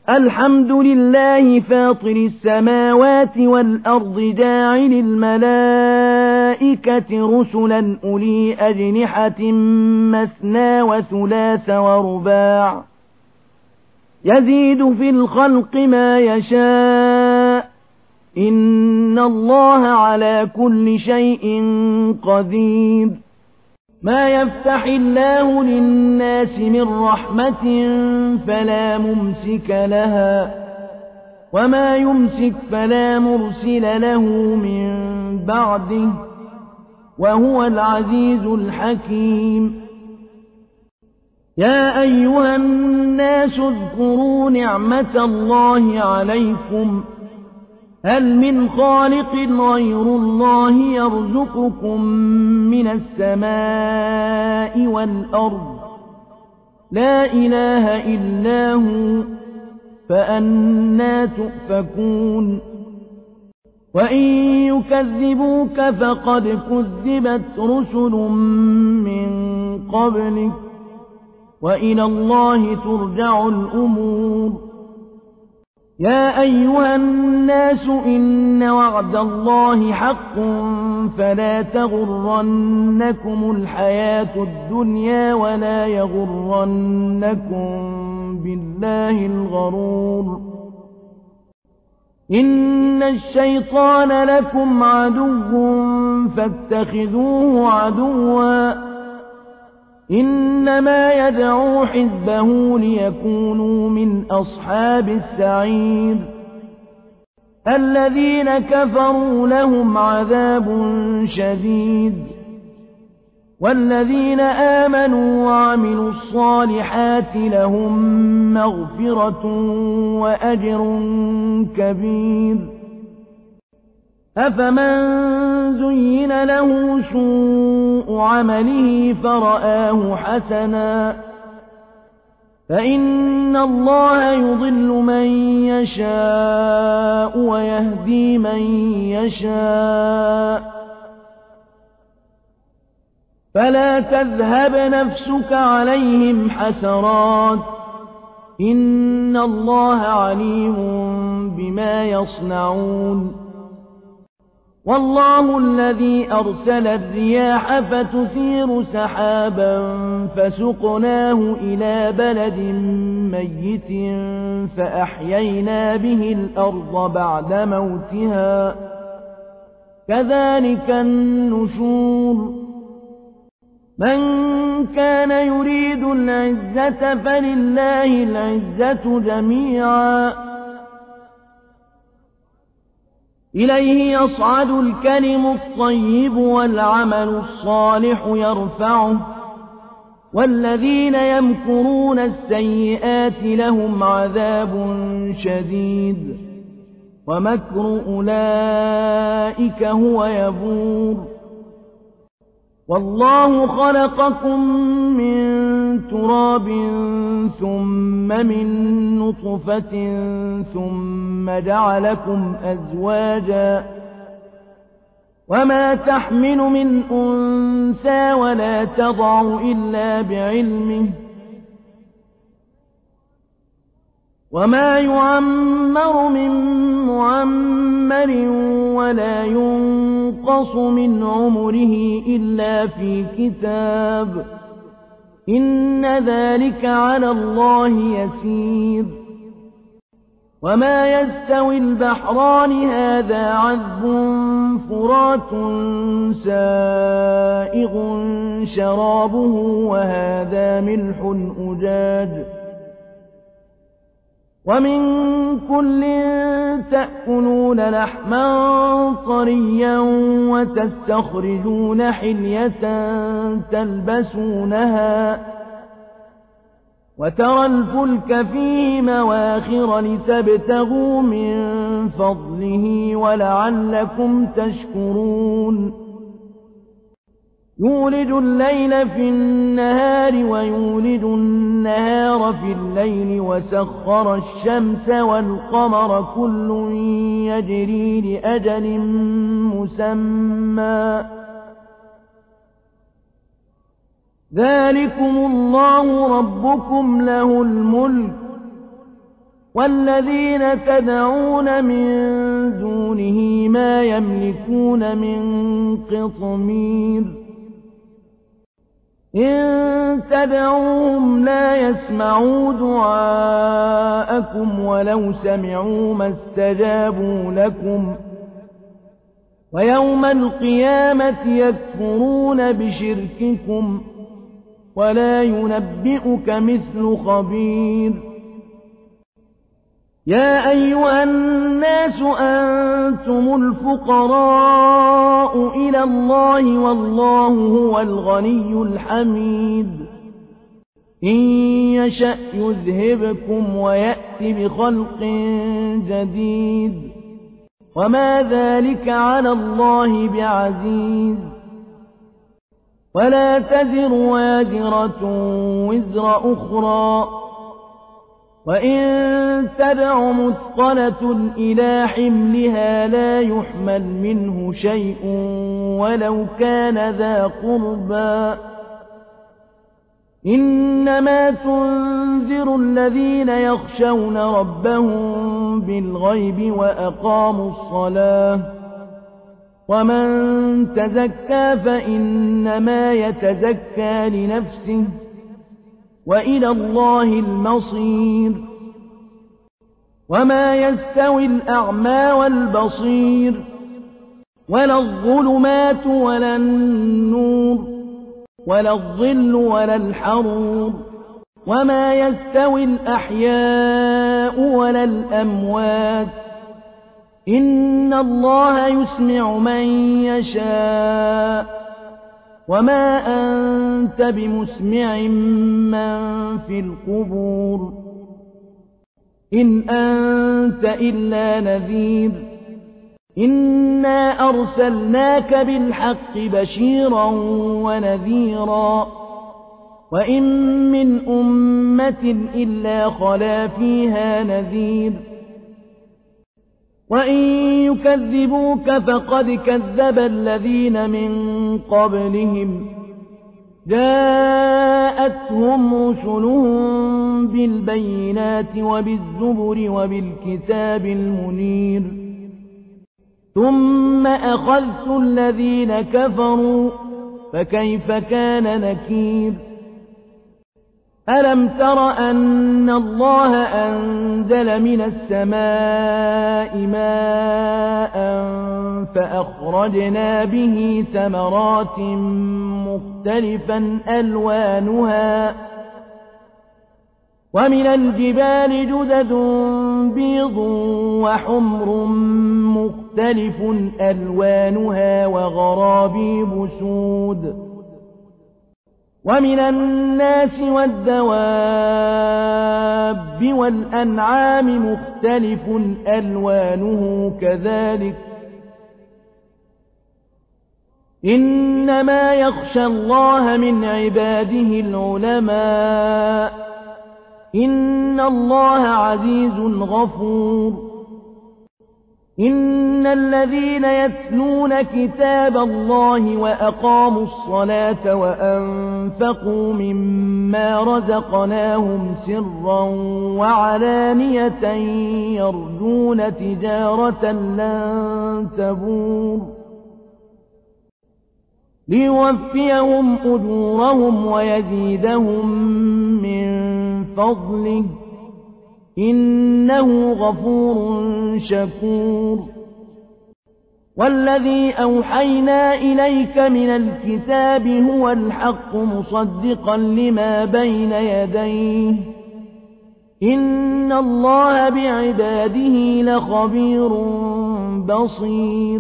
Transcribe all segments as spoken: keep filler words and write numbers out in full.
الحمد لله فاطر السماوات والأرض جاعل الملائكة رسلا أولي أجنحة مثنى وثلاث ورباع يزيد في الخلق ما يشاء إن الله على كل شيء قدير. ما يفتح الله للناس من رحمة فلا ممسك لها وما يمسك فلا مرسل له من بعده وهو العزيز الحكيم. يا أيها الناس اذكروا نعمة الله عليكم هل من خالق غير الله يرزقكم من السماء والأرض لا إله إلا هو فأنى تؤفكون. وإن يكذبوك فقد كذبت رسل من قبلك وإلى الله ترجع الأمور. يا أيها الناس إن وعد الله حق فلا تغرنكم الحياة الدنيا ولا يغرنكم بالله الغرور. إن الشيطان لكم عدو فاتخذوه عدوا إنما يدعو حزبه ليكونوا من أصحاب السعير. الذين كفروا لهم عذاب شديد والذين آمنوا وعملوا الصالحات لهم مغفرة وأجر كبير. أفمن زين له سوء عمله فرآه حسنا فإن الله يضل من يشاء ويهدي من يشاء فلا تذهب نفسك عليهم حسرات إن الله عليم بما يصنعون. والله الذي أرسل الرياح فتثير سحابا فسقناه إلى بلد ميت فأحيينا به الأرض بعد موتها كذلك النشور. من كان يريد العزة فلله العزة جميعا إليه يصعد الكلم الطيب والعمل الصالح يرفعه والذين يمكرون السيئات لهم عذاب شديد ومكر أولئك هو يبور. والله خلقكم من تراب ثم من نطفة ثم جعلكم أزواجا وما تحمل من أنثى ولا تضع إلا بعلمه وما يعمر من معمر ولا ينقص من عمره إلا في كتاب إن ذلك على الله يسير. وما يستوي البحران هذا عذب فرات سائغ شرابه وهذا ملح أجاج ومن كل تأكلون لحما طريا وتستخرجون حلية تلبسونها وترى الفلك فيه مواخر لتبتغوا من فضله ولعلكم تشكرون. يولج الليل في النهار ويولج النهار في الليل وسخر الشمس والقمر كل يجري لأجل مسمى ذلكم الله ربكم له الملك والذين تدعون من دونه ما يملكون من قطمير إن تدعوهم لا يسمعوا دعاءكم ولو سمعوا ما استجابوا لكم ويوم القيامة يكفرون بشرككم ولا ينبئك مثل خبير يا أيها الناس أنتم الفقراء إلى الله والله هو الغني الحميد إن يشأ يذهبكم ويأت بخلق جديد وما ذلك على الله بعزيز ولا تزر وازرة وزر أخرى وإن تدع مثقلة إلى حملها لا يحمل منه شيء ولو كان ذا قربى إنما تنذر الذين يخشون ربهم بالغيب وأقاموا الصلاة ومن تزكى فإنما يتزكى لنفسه وإلى الله المصير وما يستوي الأعمى والبصير ولا الظلمات ولا النور ولا الظل ولا الحرور وما يستوي الأحياء ولا الأموات إن الله يسمع من يشاء وما أنت بمسمع من في القبور إن أنت إلا نذير إنا أرسلناك بالحق بشيرا ونذيرا وإن من أمة إلا خلا فيها نذير وإن يكذبوك فقد كذب الذين من قبلهم جاءتهم رسلهم بالبينات وبالزبر وبالكتاب المنير ثم أخذت الذين كفروا فكيف كان نكير ألم تر أن الله أنزل من السماء ماء فأخرجنا به ثمرات مختلفا ألوانها ومن الجبال جدد بيض وحمر مختلف ألوانها وغرابيب سود ومن الناس والدواب والأنعام مختلف ألوانه كذلك إنما يخشى الله من عباده العلماء إن الله عزيز غفور إن الذين يتلون كتاب الله وأقاموا الصلاة وأنفقوا مما رزقناهم سرا وعلانية يرجون تجارة لن تبور ليوفيهم أجورهم ويزيدهم من فضله إنه غفور شكور والذي أوحينا إليك من الكتاب هو الحق مصدقا لما بين يديه إن الله بعباده لخبير بصير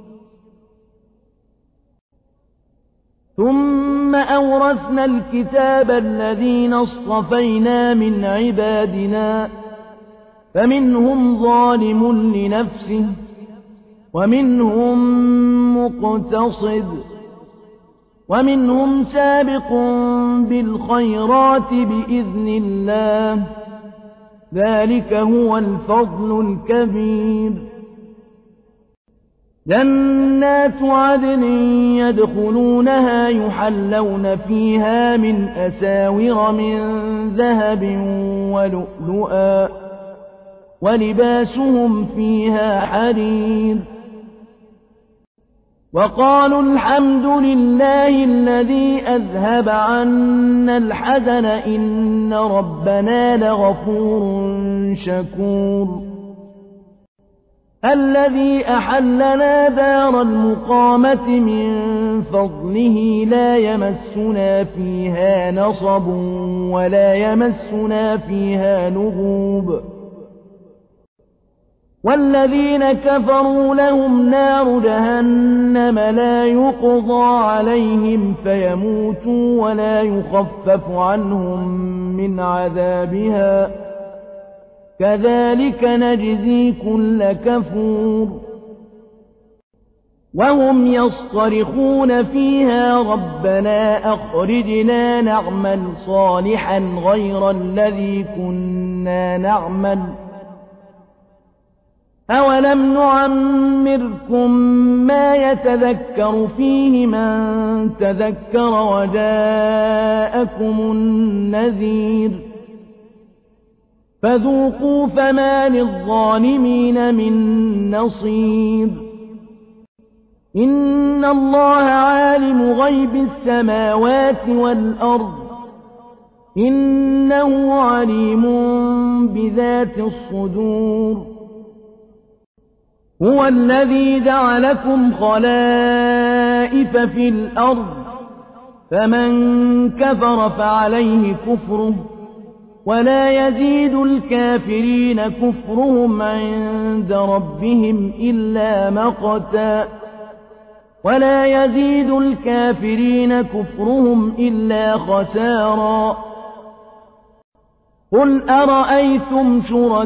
ثم أورثنا الكتاب الذين اصطفينا من عبادنا فمنهم ظالم لنفسه ومنهم مقتصد ومنهم سابق بالخيرات بإذن الله ذلك هو الفضل الكبير جنات عدن يدخلونها يحلون فيها من أساور من ذهب ولؤلؤا ولباسهم فيها حرير. وقالوا الحمد لله الذي أذهب عنا الحزن إن ربنا لغفور شكور. الذي أحلنا دار المقامة من فضله لا يمسنا فيها نصب ولا يمسنا فيها لغوب. والذين كفروا لهم نار جهنم لا يقضى عليهم فيموتوا ولا يخفف عنهم من عذابها كذلك نجزي كل كفور. وهم يصطرخون فيها ربنا أخرجنا نعمل صالحا غير الذي كنا نعمل أولم نعمركم ما يتذكر فيه من تذكر وجاءكم النذير فذوقوا فما للظالمين من نصير. إن الله عالم غيب السماوات والأرض إنه عليم بذات الصدور. هو الذي جعلكم خلائف في الأرض فمن كفر فعليه كفره ولا يزيد الكافرين كفرهم عند ربهم إلا مقتا ولا يزيد الكافرين كفرهم إلا خسارا. قل أرأيتم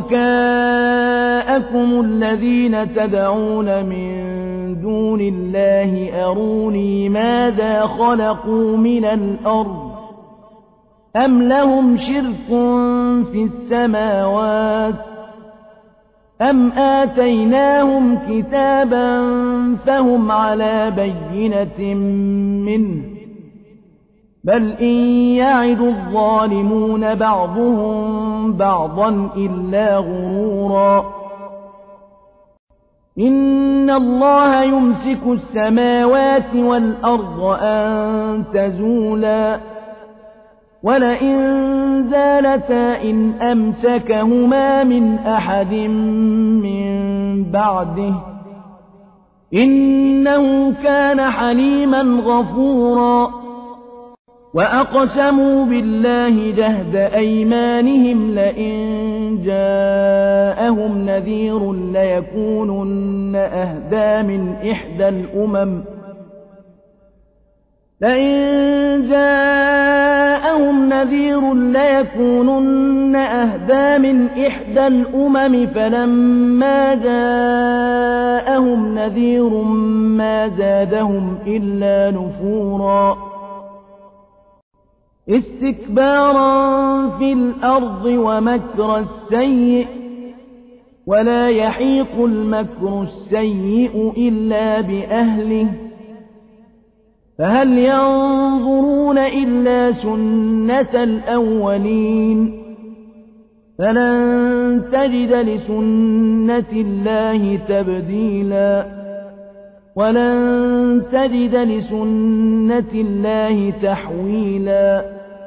شركاءكم الذين تدعون من دون الله أروني ماذا خلقوا من الأرض أم لهم شرك في السماوات أم آتيناهم كتابا فهم على بينة منه بل إن يعد الظالمون بعضهم بعضا إلا غرورا. إن الله يمسك السماوات والأرض أن تزولا ولئن زالتا إن أمسكهما من أحد من بعده إنه كان حليما غفورا. وأقسموا بالله جهد أيمانهم لئن جاءهم نذير ليكونن أهدى من إحدى الأمم لئن جاءهم نذير ليكونن أهدى من إحدى الأمم فلما جاءهم نذير ما زادهم إلا نفورا. استكبارا في الأرض ومكر السيء ولا يحيق المكر السيء إلا بأهله فهل ينظرون إلا سنة الأولين فلن تجد لسنة الله تبديلا ولن تجد لسنة الله تحويلا.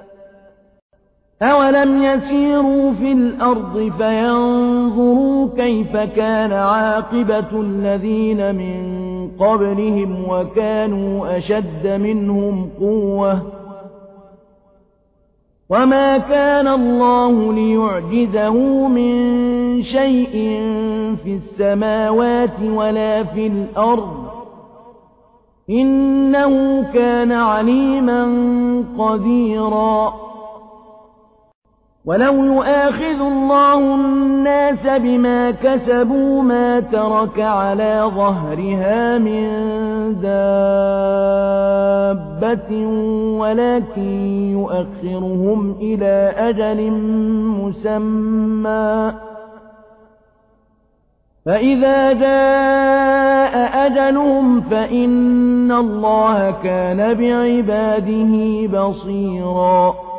أولم يسيروا في الأرض فينظروا كيف كان عاقبة الذين من قبلهم وكانوا أشد منهم قوة وما كان الله ليعجزه من شيء في السماوات ولا في الأرض إنه كان عليما قديرا. ولو يؤاخذ الله الناس بما كسبوا ما ترك على ظهرها من دابة ولكن يؤخرهم إلى أجل مسمى فإذا جاء أجلهم فإن الله كان بعباده بصيرا.